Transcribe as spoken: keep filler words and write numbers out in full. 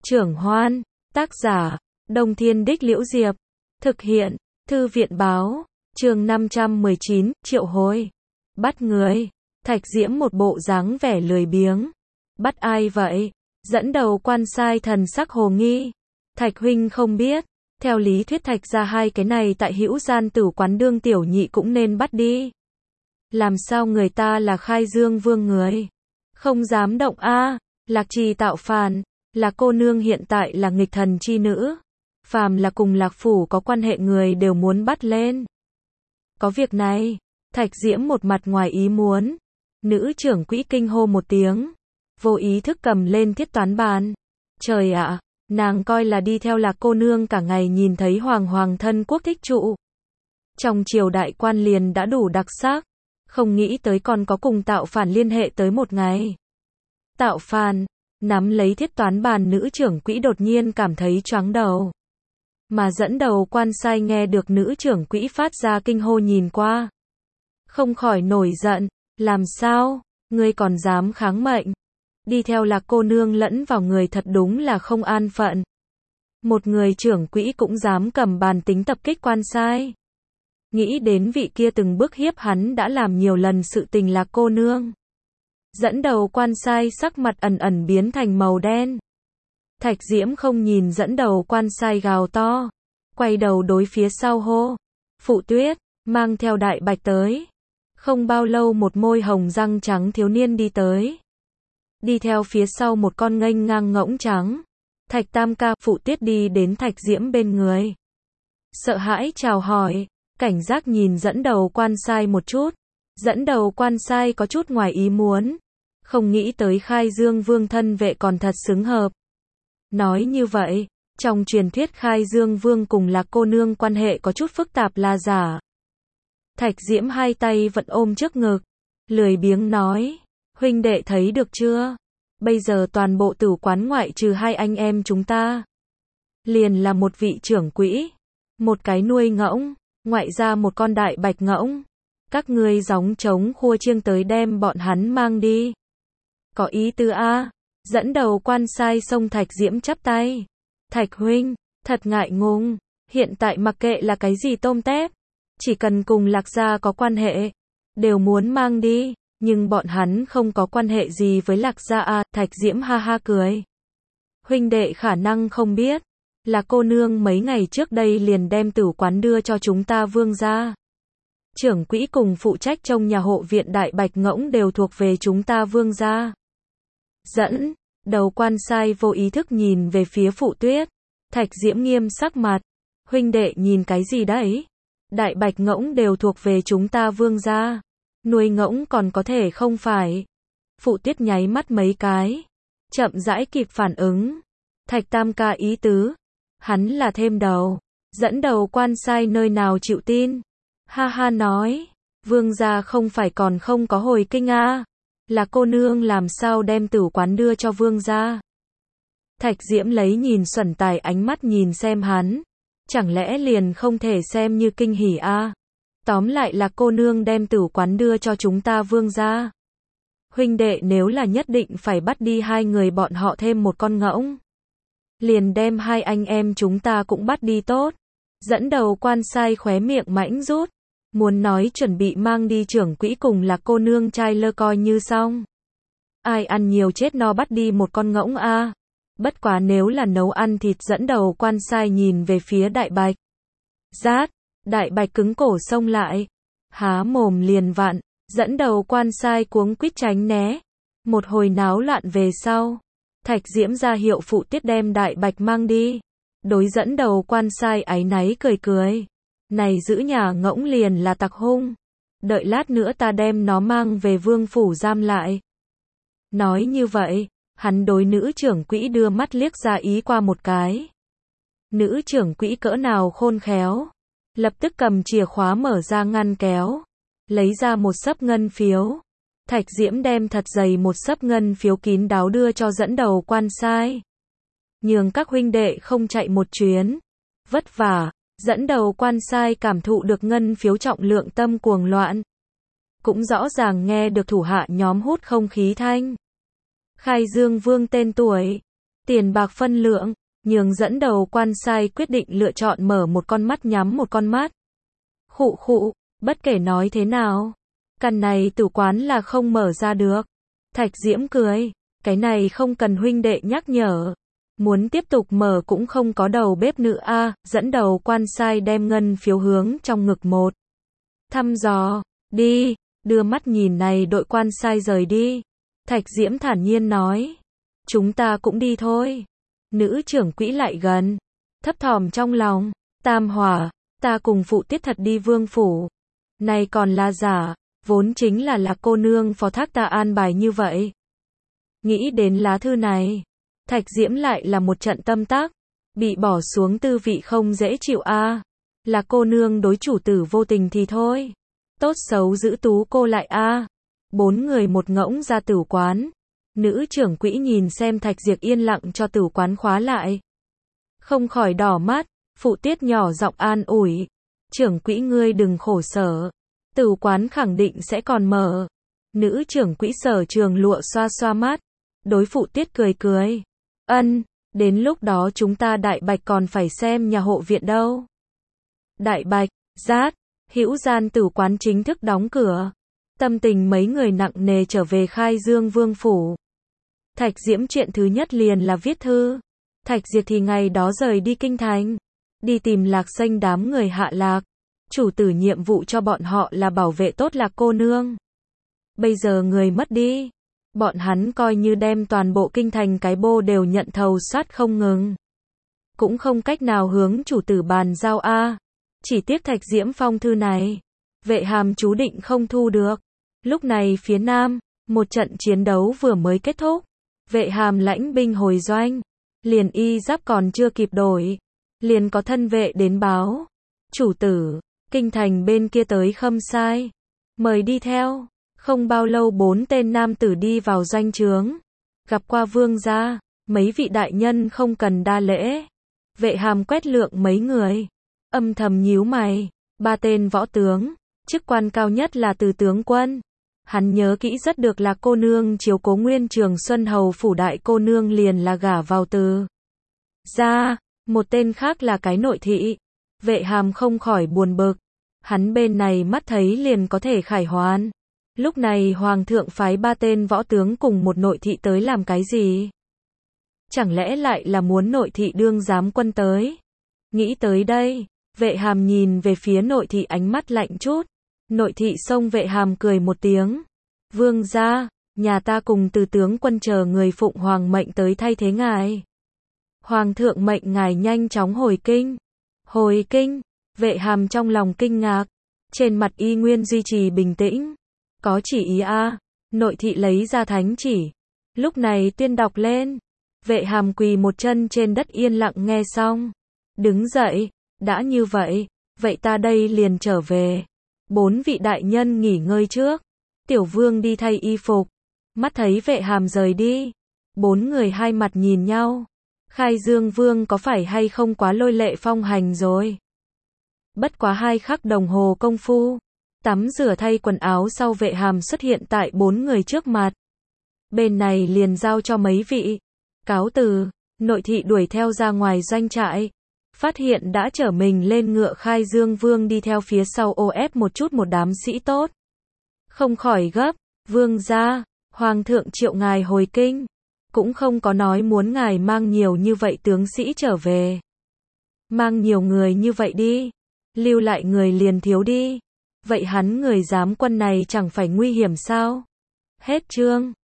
Trưởng Hoan, tác giả, Đông Thiên Đích Liễu Diệp, thực hiện, Thư viện Báo, chương năm trăm mười chín, triệu hồi, bắt người, Thạch Diễm một bộ dáng vẻ lười biếng, bắt ai vậy, dẫn đầu quan sai thần sắc hồ nghi, Thạch huynh không biết, theo lý thuyết Thạch ra hai cái này tại Hữu Gian Tử quán đương tiểu nhị cũng nên bắt đi. Làm sao người ta là Khai Dương Vương người, không dám động a, Lạc Trì tạo phản, là cô nương hiện tại là nghịch thần chi nữ, phàm là cùng Lạc phủ có quan hệ người đều muốn bắt lên. Có việc này, Thạch Diễm một mặt ngoài ý muốn, nữ trưởng quỹ kinh hô một tiếng, vô ý thức cầm lên thiết toán bàn. Trời ạ, nàng coi là đi theo Lạc cô nương cả ngày nhìn thấy hoàng hoàng thân quốc thích trụ. Trong triều đại quan liền đã đủ đặc sắc, không nghĩ tới còn có cùng tạo phản liên hệ tới một ngày. Tạo phản, nắm lấy thiết toán bàn nữ trưởng quỹ đột nhiên cảm thấy choáng đầu. Mà dẫn đầu quan sai nghe được nữ trưởng quỹ phát ra kinh hô nhìn qua. Không khỏi nổi giận, làm sao, ngươi còn dám kháng mệnh. Đi theo Lạc cô nương lẫn vào người thật đúng là không an phận. Một người trưởng quỹ cũng dám cầm bàn tính tập kích quan sai. Nghĩ đến vị kia từng bước hiếp hắn đã làm nhiều lần sự tình Lạc cô nương. Dẫn đầu quan sai sắc mặt ẩn ẩn biến thành màu đen. Thạch Diễm không nhìn dẫn đầu quan sai gào to, quay đầu đối phía sau hô, Phụ Tuyết, mang theo đại bạch tới. Không bao lâu một môi hồng răng trắng thiếu niên đi tới. Đi theo phía sau một con nghênh ngang ngỗng trắng. Thạch Tam ca, Phụ Tuyết đi đến Thạch Diễm bên người. Sợ hãi chào hỏi, cảnh giác nhìn dẫn đầu quan sai một chút. Dẫn đầu quan sai có chút ngoài ý muốn. Không nghĩ tới Khai Dương Vương thân vệ còn thật xứng hợp. Nói như vậy, trong truyền thuyết Khai Dương Vương cùng Lạc cô nương quan hệ có chút phức tạp là giả. Thạch Diễm hai tay vẫn ôm trước ngực, lười biếng nói, huynh đệ thấy được chưa? Bây giờ toàn bộ tử quán ngoại trừ hai anh em chúng ta. Liền là một vị trưởng quỹ, một cái nuôi ngỗng, ngoại ra một con đại bạch ngỗng. Các ngươi gióng trống khua chiêng tới đem bọn hắn mang đi. Có ý tứ a. Dẫn đầu quan sai xông Thạch Diễm chắp tay. Thạch huynh, thật ngại ngùng, hiện tại mặc kệ là cái gì tôm tép, chỉ cần cùng Lạc gia có quan hệ, đều muốn mang đi, nhưng bọn hắn không có quan hệ gì với Lạc gia a. Thạch Diễm ha ha cười. Huynh đệ khả năng không biết, là cô nương mấy ngày trước đây liền đem tử quán đưa cho chúng ta Vương gia. Trưởng quỹ cùng phụ trách trong nhà hộ viện đại bạch ngỗng đều thuộc về chúng ta Vương gia. Dẫn đầu quan sai vô ý thức nhìn về phía Phụ Tuyết. Thạch Diễm nghiêm sắc mặt. Huynh đệ nhìn cái gì đấy? Đại bạch ngỗng đều thuộc về chúng ta Vương gia. Nuôi ngỗng còn có thể không phải? Phụ Tuyết nháy mắt mấy cái. Chậm rãi kịp phản ứng. Thạch Tam ca ý tứ. Hắn là thêm đầu. Dẫn đầu quan sai nơi nào chịu tin. Ha ha nói. Vương gia không phải còn không có hồi kinh a. Là cô nương làm sao đem tử quán đưa cho Vương gia. Thạch Diễm lấy nhìn xuẩn tài ánh mắt nhìn xem hắn. Chẳng lẽ liền không thể xem như kinh hỉ a? Tóm lại là cô nương đem tử quán đưa cho chúng ta Vương gia. Huynh đệ nếu là nhất định phải bắt đi hai người bọn họ thêm một con ngỗng. Liền đem hai anh em chúng ta cũng bắt đi tốt. Dẫn đầu quan sai khóe miệng mãnh rút. Muốn nói chuẩn bị mang đi trưởng quỹ cùng Lạc cô nương trai lơ coi như xong. Ai ăn nhiều chết no bắt đi một con ngỗng a. Bất quá nếu là nấu ăn thịt dẫn đầu quan sai nhìn về phía đại bạch. Rát, đại bạch cứng cổ xông lại. Há mồm liền vặn, dẫn đầu quan sai cuống quýt tránh né. Một hồi náo loạn về sau. Thạch Diễm ra hiệu Phụ Tuyết đem đại bạch mang đi. Đối dẫn đầu quan sai áy náy cười cười. Này giữ nhà ngỗng liền là tặc hung. Đợi lát nữa ta đem nó mang về vương phủ giam lại. Nói như vậy, hắn đối nữ trưởng quỹ đưa mắt liếc ra ý qua một cái. Nữ trưởng quỹ cỡ nào khôn khéo. Lập tức cầm chìa khóa mở ra ngăn kéo. Lấy ra một xấp ngân phiếu. Thạch Diễm đem thật dày một xấp ngân phiếu kín đáo đưa cho dẫn đầu quan sai. Nhường các huynh đệ không chạy một chuyến. Vất vả. Dẫn đầu quan sai cảm thụ được ngân phiếu trọng lượng tâm cuồng loạn. Cũng rõ ràng nghe được thủ hạ nhóm hút không khí thanh. Khai Dương Vương tên tuổi. tiền bạc phân lượng, nhường dẫn đầu quan sai quyết định lựa chọn mở một con mắt nhắm một con mắt. Khụ khụ, bất kể nói thế nào, căn này tử quán là không mở ra được. Thạch Diễm cười, cái này không cần huynh đệ nhắc nhở. Muốn tiếp tục mở cũng không có đầu bếp nữ a, dẫn đầu quan sai đem ngân phiếu hướng trong ngực một. Thăm dò, đi, đưa mắt nhìn này đội quan sai rời đi. Thạch Diễm thản nhiên nói, chúng ta cũng đi thôi. Nữ trưởng quỹ lại gần, thấp thỏm trong lòng, Tam Hỏa, ta cùng phụ tiết thật đi vương phủ. Này còn là giả, vốn chính là là cô nương phó thác ta an bài như vậy. Nghĩ đến lá thư này, Thạch Diễm lại là một trận tâm tác, bị bỏ xuống tư vị không dễ chịu a. Là cô nương đối chủ tử vô tình thì thôi, tốt xấu giữ tú cô lại a. Bốn người một ngỗng ra tử quán. Nữ trưởng quỹ nhìn xem Thạch Diệp yên lặng cho tử quán khóa lại, không khỏi đỏ mắt. Phụ tiết nhỏ giọng an ủi, trưởng quỹ ngươi đừng khổ sở, tử quán khẳng định sẽ còn mở. Nữ trưởng quỹ Sở Trường Lụa xoa xoa mắt, đối phụ tiết cười cười, ân, đến lúc đó chúng ta Đại Bạch còn phải xem nhà hộ viện đâu. Đại Bạch, Giát, Hữu Gian tử quán chính thức đóng cửa. Tâm tình mấy người nặng nề trở về Khai Dương Vương phủ. Thạch Diễm chuyện thứ nhất liền là viết thư. Thạch Diệp thì ngày đó rời đi kinh thành, đi tìm Lạc Xanh đám người hạ lạc. Chủ tử nhiệm vụ cho bọn họ là bảo vệ tốt Lạc cô nương. Bây giờ người mất đi, bọn hắn coi như đem toàn bộ kinh thành cái bô đều nhận thầu soát không ngừng. Cũng không cách nào hướng chủ tử bàn giao a. Chỉ tiếc Thạch Diễm phong thư này, Vệ Hàm chú định không thu được. Lúc này phía Nam, một trận chiến đấu vừa mới kết thúc. Vệ Hàm lãnh binh hồi doanh, liền y giáp còn chưa kịp đổi, liền có thân vệ đến báo, chủ tử, kinh thành bên kia tới khâm sai, mời đi theo. Không bao lâu bốn tên nam tử đi vào doanh trướng, gặp qua vương gia, mấy vị đại nhân không cần đa lễ. Vệ Hàm quét lượng mấy người, âm thầm nhíu mày, ba tên võ tướng, chức quan cao nhất là từ tướng quân. Hắn nhớ kỹ rất được là cô nương chiếu cố Nguyên Trường Xuân hầu phủ đại cô nương liền là gả vào từ ra, một tên khác là cái nội thị. Vệ Hàm không khỏi buồn bực, hắn bên này mắt thấy liền có thể khải hoàn. Lúc này hoàng thượng phái ba tên võ tướng cùng một nội thị tới làm cái gì? Chẳng lẽ lại là muốn nội thị đương giám quân tới? Nghĩ tới đây, Vệ Hàm nhìn về phía nội thị ánh mắt lạnh chút. Nội thị xông Vệ Hàm cười một tiếng. Vương gia, nhà ta cùng từ tướng quân chờ người phụng hoàng mệnh tới thay thế ngài. Hoàng thượng mệnh ngài nhanh chóng hồi kinh. Hồi kinh, Vệ Hàm trong lòng kinh ngạc, trên mặt y nguyên duy trì bình tĩnh. Có chỉ ý a. Nội thị lấy ra thánh chỉ, lúc này tuyên đọc lên. Vệ Hàm quỳ một chân trên đất yên lặng nghe xong, đứng dậy, đã như vậy, vậy ta đây liền trở về. Bốn vị đại nhân nghỉ ngơi trước, tiểu vương đi thay y phục. Mắt thấy Vệ Hàm rời đi, bốn người hai mặt nhìn nhau. Khai Dương Vương có phải hay không quá lôi lệ phong hành rồi? Bất quá hai khắc đồng hồ công phu, tắm rửa thay quần áo sau Vệ Hàm xuất hiện tại bốn người trước mặt. Bên này liền giao cho mấy vị. Cáo từ, nội thị đuổi theo ra ngoài doanh trại. Phát hiện đã chở mình lên ngựa Khai Dương Vương đi theo phía sau ô ép một chút một đám sĩ tốt. Không khỏi gấp, vương gia, hoàng thượng triệu ngài hồi kinh. Cũng không có nói muốn ngài mang nhiều như vậy tướng sĩ trở về. Mang nhiều người như vậy đi, lưu lại người liền thiếu đi. Vậy hắn người giám quân này chẳng phải nguy hiểm sao? Hết chương.